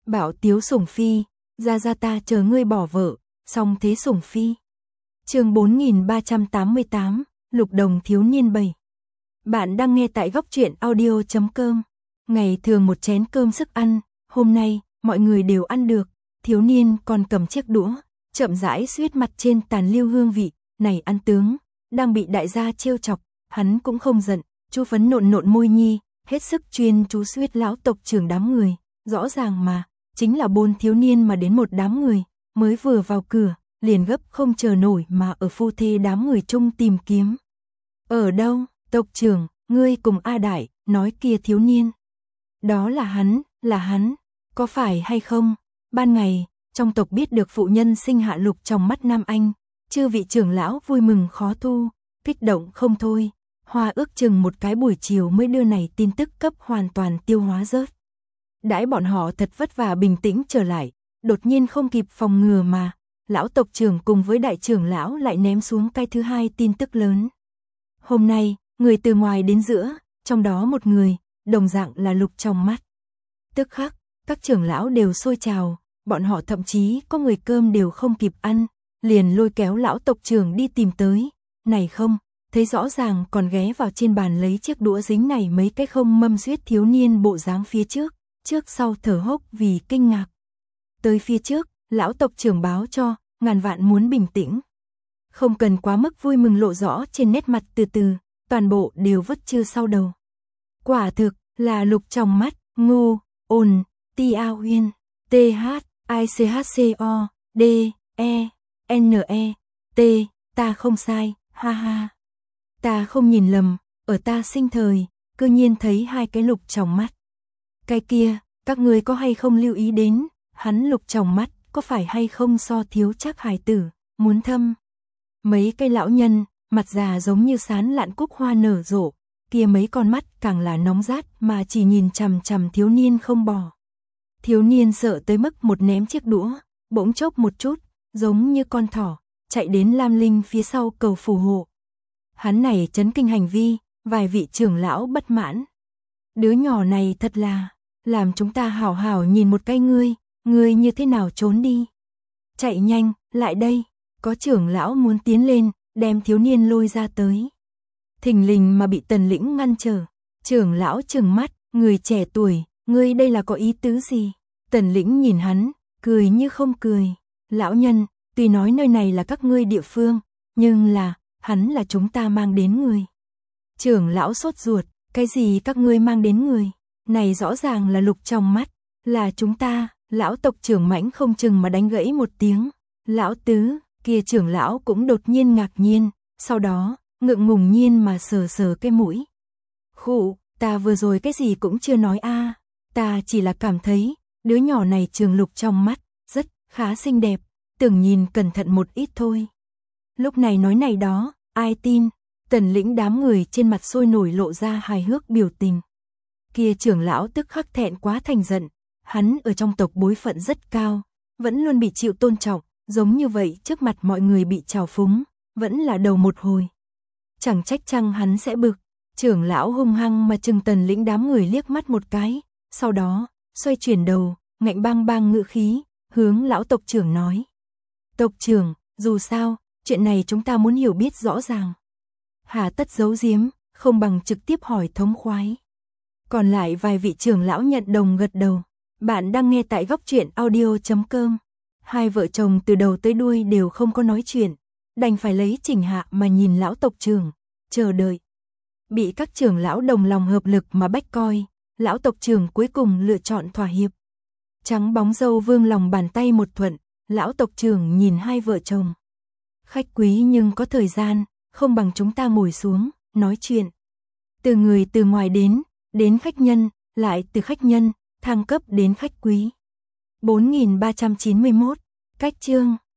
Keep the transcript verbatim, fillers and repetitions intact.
Bảo Tiếu Sủng Phi, ra ra ta chờ ngươi bỏ vợ, song thế Sủng Phi. Chương bốn nghìn ba trăm tám mươi tám, Lục Đồng thiếu niên bảy. Bạn đang nghe tại góc truyện audio chấm com. Ngày thường một chén cơm sức ăn, hôm nay mọi người đều ăn được, thiếu niên còn cầm chiếc đũa, chậm rãi xuýt mặt trên tàn lưu hương vị, này ăn tướng, đang bị đại gia trêu chọc, hắn cũng không giận, chú phấn nộn nộn môi nhi, hết sức chuyên chú xuýt lão tộc trưởng đám người, rõ ràng mà, chính là bôn thiếu niên mà đến một đám người, mới vừa vào cửa, liền gấp không chờ nổi mà ở phu thê đám người chung tìm kiếm. Ở đâu, tộc trưởng, ngươi cùng A Đại, nói kia thiếu niên. Đó là hắn, là hắn, có phải hay không? Ban ngày, trong tộc biết được phụ nhân sinh hạ Lục trong mắt Nam Anh, chư vị trưởng lão vui mừng khó thu, kích động không thôi. Hoa ước chừng một cái buổi chiều mới đưa này tin tức cấp hoàn toàn tiêu hóa rớt. Đãi bọn họ thật vất vả bình tĩnh trở lại, đột nhiên không kịp phòng ngừa mà, lão tộc trưởng cùng với đại trưởng lão lại ném xuống cái thứ hai tin tức lớn. Hôm nay, người từ ngoài đến giữa, trong đó một người, đồng dạng là Lục trong mắt. Tức khắc, các trưởng lão đều xôi trào, bọn họ thậm chí có người cơm đều không kịp ăn, liền lôi kéo lão tộc trưởng đi tìm tới. Này không, thấy rõ ràng còn ghé vào trên bàn lấy chiếc đũa dính này mấy cái không mâm duyết thiếu niên bộ dáng phía trước, trước sau thở hốc vì kinh ngạc. Tới phía trước, lão tộc trưởng báo cho, ngàn vạn muốn bình tĩnh. Không cần quá mức vui mừng lộ rõ trên nét mặt, từ từ, toàn bộ đều vứt chưa sau đầu. Quả thực là Lục trong mắt, ngu, ồn, ti a huyên, t h, i c h c o, d, e, n e, t, ta không sai, ha ha. Ta không nhìn lầm, ở ta sinh thời, cư nhiên thấy hai cái Lục trong mắt. Cái kia, các ngươi có hay không lưu ý đến, hắn Lục trong mắt, có phải hay không so thiếu chắc hài tử, muốn thâm. Mấy cây lão nhân, mặt già giống như sán lạn cúc hoa nở rộ, kia mấy con mắt càng là nóng rát mà chỉ nhìn chằm chằm thiếu niên không bỏ. Thiếu niên sợ tới mức một ném chiếc đũa, bỗng chốc một chút, giống như con thỏ, chạy đến Lam Linh phía sau cầu phù hộ. Hắn này chấn kinh hành vi, vài vị trưởng lão bất mãn. Đứa nhỏ này thật là, làm chúng ta hảo hảo nhìn một cái ngươi, ngươi như thế nào trốn đi. Chạy nhanh, lại đây, có trưởng lão muốn tiến lên, đem thiếu niên lôi ra tới. Thình lình mà bị Tần Lĩnh ngăn trở, trưởng lão trừng mắt, người trẻ tuổi, ngươi đây là có ý tứ gì? Tần Lĩnh nhìn hắn, cười như không cười. Lão nhân, tuy nói nơi này là các ngươi địa phương, nhưng là, hắn là chúng ta mang đến người. Trưởng lão sốt ruột, cái gì các ngươi mang đến người? Này rõ ràng là Lục trong mắt, là chúng ta. Lão tộc trưởng mãnh không chừng mà đánh gãy một tiếng. Lão tứ, kia trưởng lão cũng đột nhiên ngạc nhiên, sau đó, ngượng ngùng nhiên mà sờ sờ cái mũi. Khụ, ta vừa rồi cái gì cũng chưa nói a, ta chỉ là cảm thấy, đứa nhỏ này trường Lục trong mắt, rất, khá xinh đẹp, tưởng nhìn cẩn thận một ít thôi. Lúc này nói này đó, ai tin, Tần Lĩnh đám người trên mặt sôi nổi lộ ra hài hước biểu tình. Kia trưởng lão tức khắc thẹn quá thành giận, hắn ở trong tộc bối phận rất cao, vẫn luôn bị chịu tôn trọng, giống như vậy trước mặt mọi người bị trào phúng, vẫn là đầu một hồi. Chẳng trách chăng hắn sẽ bực, trưởng lão hung hăng mà trừng Tần Lĩnh đám người liếc mắt một cái, sau đó, xoay chuyển đầu, ngạnh bang bang ngữ khí, hướng lão tộc trưởng nói. Tộc trưởng, dù sao, chuyện này chúng ta muốn hiểu biết rõ ràng. Hà tất giấu giếm, không bằng trực tiếp hỏi thống khoái. Còn lại vài vị trưởng lão nhận đồng gật đầu. Bạn đang nghe tại góc truyện audio chấm com. Hai vợ chồng từ đầu tới đuôi đều không có nói chuyện, đành phải lấy chỉnh hạ mà nhìn lão tộc trưởng, chờ đợi. Bị các trưởng lão đồng lòng hợp lực mà bách coi, lão tộc trưởng cuối cùng lựa chọn thỏa hiệp. Trắng bóng râu vương lòng bàn tay một thuận, lão tộc trưởng nhìn hai vợ chồng. Khách quý nhưng có thời gian, không bằng chúng ta ngồi xuống, nói chuyện. Từ người từ ngoài đến, đến khách nhân, lại từ khách nhân, thăng cấp đến khách quý. bốn nghìn ba trăm chín mươi mốt, cách chương.